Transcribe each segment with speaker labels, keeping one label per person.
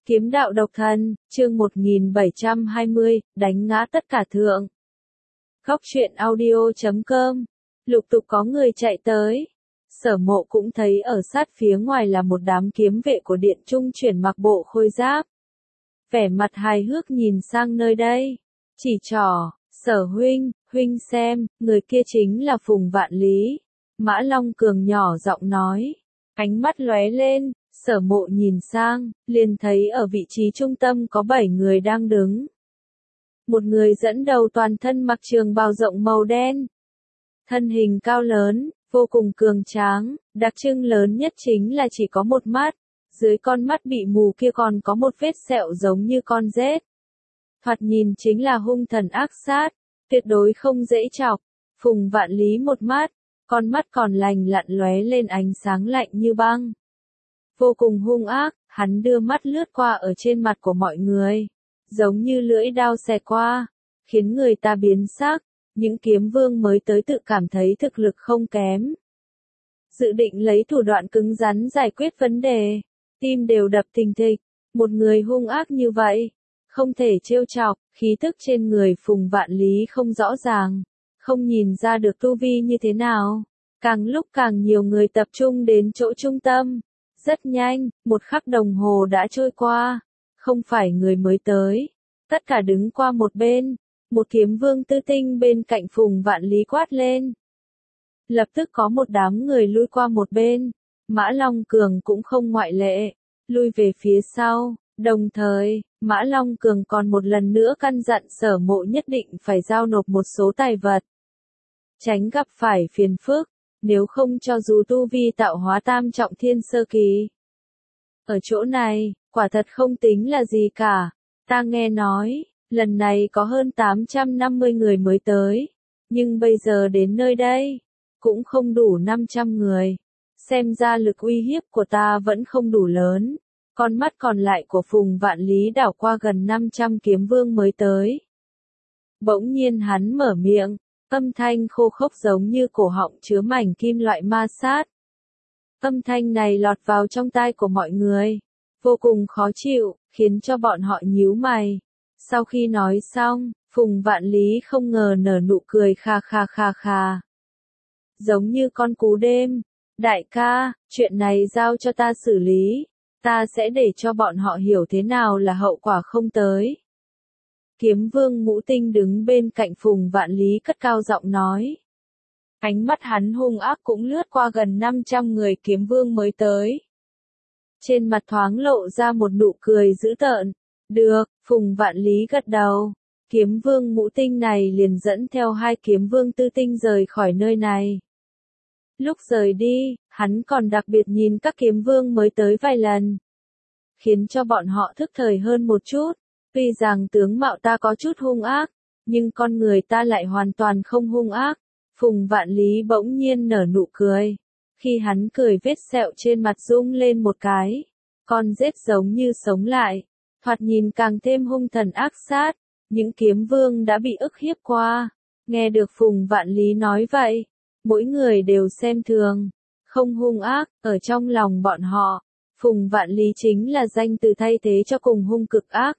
Speaker 1: Kiếm đạo độc thân, chương 1720, đánh ngã tất cả thượng. Góc truyện audio.com. Lục tục có người chạy tới. Sở Mộ cũng thấy ở sát phía ngoài là một đám kiếm vệ của Điện Trung chuyển mặc bộ khôi giáp. Vẻ mặt hài hước nhìn sang nơi đây. Chỉ trỏ, Sở huynh, huynh xem, người kia chính là Phùng Vạn Lý. Mã Long Cường nhỏ giọng nói. Ánh mắt lóe lên. Sở Mộ nhìn sang, liền thấy ở vị trí trung tâm có 7 người đang đứng. Một người dẫn đầu toàn thân mặc trường bào rộng màu đen. Thân hình cao lớn, vô cùng cường tráng, đặc trưng lớn nhất chính là chỉ có một mắt. Dưới con mắt bị mù kia còn có một vết sẹo giống như con rết. Thoạt nhìn chính là hung thần ác sát, tuyệt đối không dễ chọc. Phùng Vạn Lý một mắt, con mắt còn lành lặn lóe lên ánh sáng lạnh như băng. Vô cùng hung ác, hắn đưa mắt lướt qua ở trên mặt của mọi người, giống như lưỡi dao xẹt qua, khiến người ta biến sắc. Những kiếm vương mới tới tự cảm thấy thực lực không kém. Dự định lấy thủ đoạn cứng rắn giải quyết vấn đề, tim đều đập thình thịch. Một người hung ác như vậy, không thể trêu chọc. Khí tức trên người Phùng Vạn Lý không rõ ràng, không nhìn ra được tu vi như thế nào. Càng lúc càng nhiều người tập trung đến chỗ trung tâm. Rất nhanh, một khắc đồng hồ đã trôi qua, không phải người mới tới, tất cả đứng qua một bên. Một kiếm vương tư tinh bên cạnh Phùng Vạn Lý quát lên. Lập tức có một đám người lui qua một bên, Mã Long Cường cũng không ngoại lệ, lui về phía sau. Đồng thời, Mã Long Cường còn một lần nữa căn dặn Sở Mộ nhất định phải giao nộp một số tài vật, tránh gặp phải phiền phức. Nếu không cho dù tu vi tạo hóa tam trọng thiên sơ kỳ. Ở chỗ này, quả thật không tính là gì cả. Ta nghe nói, lần này có hơn 850 người mới tới. Nhưng bây giờ đến nơi đây, cũng không đủ 500 người. Xem ra lực uy hiếp của ta vẫn không đủ lớn. Con mắt còn lại của Phùng Vạn Lý đảo qua gần 500 kiếm vương mới tới. Bỗng nhiên hắn mở miệng. Âm thanh khô khốc giống như cổ họng chứa mảnh kim loại ma sát. Âm thanh này lọt vào trong tai của mọi người, vô cùng khó chịu, khiến cho bọn họ nhíu mày. Sau khi nói xong, Phùng Vạn Lý không ngờ nở nụ cười kha kha kha kha. Giống như con cú đêm. Đại ca, chuyện này giao cho ta xử lý. Ta sẽ để cho bọn họ hiểu thế nào là hậu quả không tới. Kiếm vương Ngũ Tinh đứng bên cạnh Phùng Vạn Lý cất cao giọng nói. Ánh mắt hắn hung ác cũng lướt qua gần 500 người kiếm vương mới tới. Trên mặt thoáng lộ ra một nụ cười dữ tợn. Được, Phùng Vạn Lý gật đầu. Kiếm vương Ngũ Tinh này liền dẫn theo 2 kiếm vương tư tinh rời khỏi nơi này. Lúc rời đi, hắn còn đặc biệt nhìn các kiếm vương mới tới vài lần, khiến cho bọn họ thức thời hơn một chút. Tuy rằng tướng mạo ta có chút hung ác, nhưng con người ta lại hoàn toàn không hung ác. Phùng Vạn Lý bỗng nhiên nở nụ cười. Khi hắn cười vết sẹo trên mặt rung lên một cái. Con rết giống như sống lại. Thoạt nhìn càng thêm hung thần ác sát. Những kiếm vương đã bị ức hiếp qua. Nghe được Phùng Vạn Lý nói vậy. Mỗi người đều xem thường. Không hung ác, ở trong lòng bọn họ. Phùng Vạn Lý chính là danh từ thay thế cho cùng hung cực ác.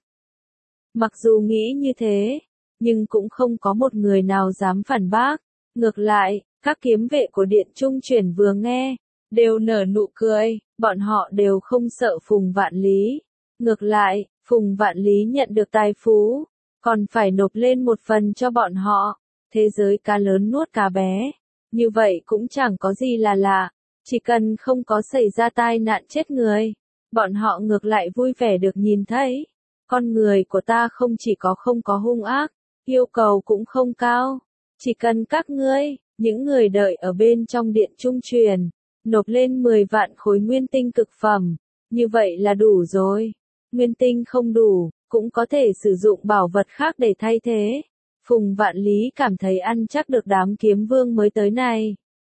Speaker 1: Mặc dù nghĩ như thế, nhưng cũng không có một người nào dám phản bác. Ngược lại, các kiếm vệ của Điện Trung chuyển vừa nghe, đều nở nụ cười, bọn họ đều không sợ Phùng Vạn Lý. Ngược lại, Phùng Vạn Lý nhận được tài phú, còn phải nộp lên một phần cho bọn họ. Thế giới cá lớn nuốt cá bé, như vậy cũng chẳng có gì là lạ, chỉ cần không có xảy ra tai nạn chết người, bọn họ ngược lại vui vẻ được nhìn thấy. Con người của ta không chỉ không có hung ác, yêu cầu cũng không cao. Chỉ cần các ngươi, những người đợi ở bên trong Điện Trung truyền, nộp lên 10 vạn khối nguyên tinh cực phẩm, như vậy là đủ rồi. Nguyên tinh không đủ, cũng có thể sử dụng bảo vật khác để thay thế. Phùng Vạn Lý cảm thấy ăn chắc được đám kiếm vương mới tới này.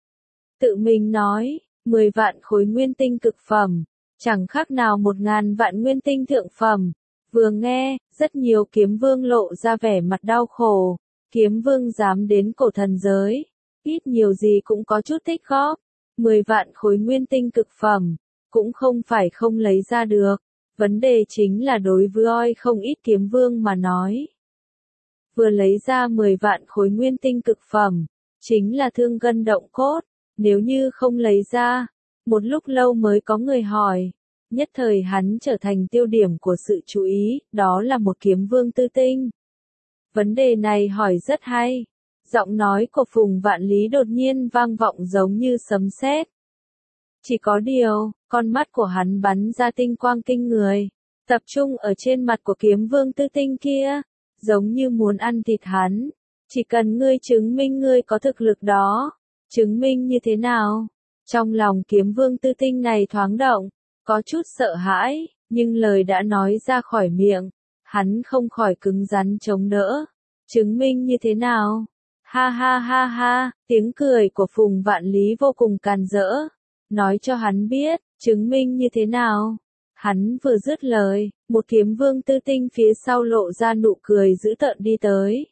Speaker 1: Tự mình nói, 10 vạn khối nguyên tinh cực phẩm, chẳng khác nào 1000 vạn nguyên tinh thượng phẩm. Vừa nghe, rất nhiều kiếm vương lộ ra vẻ mặt đau khổ. Kiếm vương dám đến cổ thần giới, ít nhiều gì cũng có chút tích góp. 10 vạn khối nguyên tinh cực phẩm, cũng không phải không lấy ra được. Vấn đề chính là đối với oi không ít kiếm vương mà nói. Vừa lấy ra 10 vạn khối nguyên tinh cực phẩm, chính là thương gân động cốt, nếu như không lấy ra, một lúc lâu mới có người hỏi. Nhất thời hắn trở thành tiêu điểm của sự chú ý, đó là một kiếm vương tư tinh. Vấn đề này hỏi rất hay. Giọng nói của Phùng Vạn Lý đột nhiên vang vọng giống như sấm sét. Chỉ có điều, con mắt của hắn bắn ra tinh quang kinh người, tập trung ở trên mặt của kiếm vương tư tinh kia, giống như muốn ăn thịt hắn. Chỉ cần ngươi chứng minh ngươi có thực lực đó, chứng minh như thế nào? Trong lòng kiếm vương tư tinh này thoáng động, có chút sợ hãi, nhưng lời đã nói ra khỏi miệng, hắn không khỏi cứng rắn chống đỡ. Chứng minh như thế nào? Ha ha ha ha, tiếng cười của Phùng Vạn Lý vô cùng càn rỡ. Nói cho hắn biết, chứng minh như thế nào? Hắn vừa dứt lời, một kiếm vương tư tinh phía sau lộ ra nụ cười dữ tợn đi tới.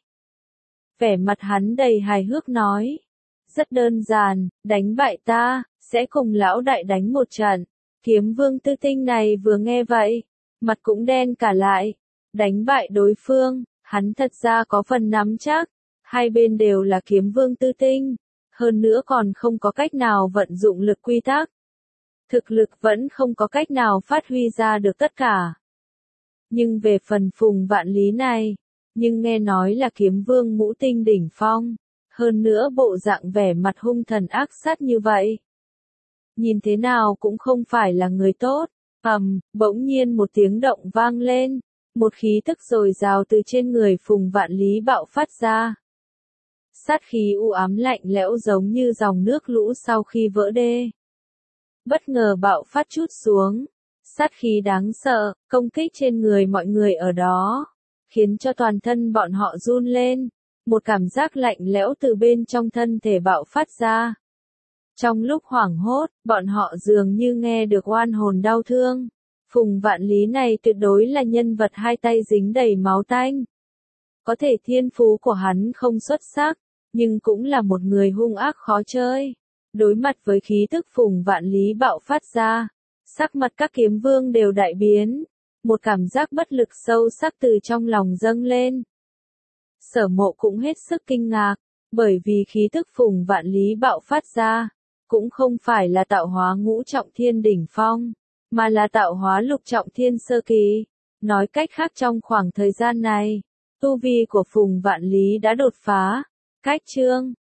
Speaker 1: Vẻ mặt hắn đầy hài hước nói. Rất đơn giản, đánh bại ta, sẽ cùng lão đại đánh một trận. Kiếm vương tư tinh này vừa nghe vậy, mặt cũng đen cả lại. Đánh bại đối phương, hắn thật ra có phần nắm chắc. Hai bên đều là kiếm vương tư tinh, hơn nữa còn không có cách nào vận dụng lực quy tắc. Thực lực vẫn không có cách nào phát huy ra được tất cả. Nhưng về phần Phùng Vạn Lý này, nhưng nghe nói là kiếm vương ngũ tinh đỉnh phong, hơn nữa bộ dạng vẻ mặt hung thần ác sát như vậy. Nhìn thế nào cũng không phải là người tốt. Bỗng nhiên một tiếng động vang lên, một khí tức dồi dào từ trên người Phùng Vạn Lý bạo phát ra. Sát khí u ám lạnh lẽo giống như dòng nước lũ sau khi vỡ đê. Bất ngờ bạo phát chút xuống, sát khí đáng sợ, công kích trên người mọi người ở đó, khiến cho toàn thân bọn họ run lên, một cảm giác lạnh lẽo từ bên trong thân thể bạo phát ra. Trong lúc hoảng hốt, bọn họ dường như nghe được oan hồn đau thương. Phùng Vạn Lý này tuyệt đối là nhân vật hai tay dính đầy máu tanh. Có thể thiên phú của hắn không xuất sắc, nhưng cũng là một người hung ác khó chơi. Đối mặt với khí tức Phùng Vạn Lý bạo phát ra, sắc mặt các kiếm vương đều đại biến, một cảm giác bất lực sâu sắc từ trong lòng dâng lên. Sở Mộ cũng hết sức kinh ngạc, bởi vì khí tức Phùng Vạn Lý bạo phát ra, cũng không phải là tạo hóa ngũ trọng thiên đỉnh phong, mà là tạo hóa lục trọng thiên sơ kỳ. Nói cách khác trong khoảng thời gian này, tu vi của Phùng Vạn Lý đã đột phá. Cách chương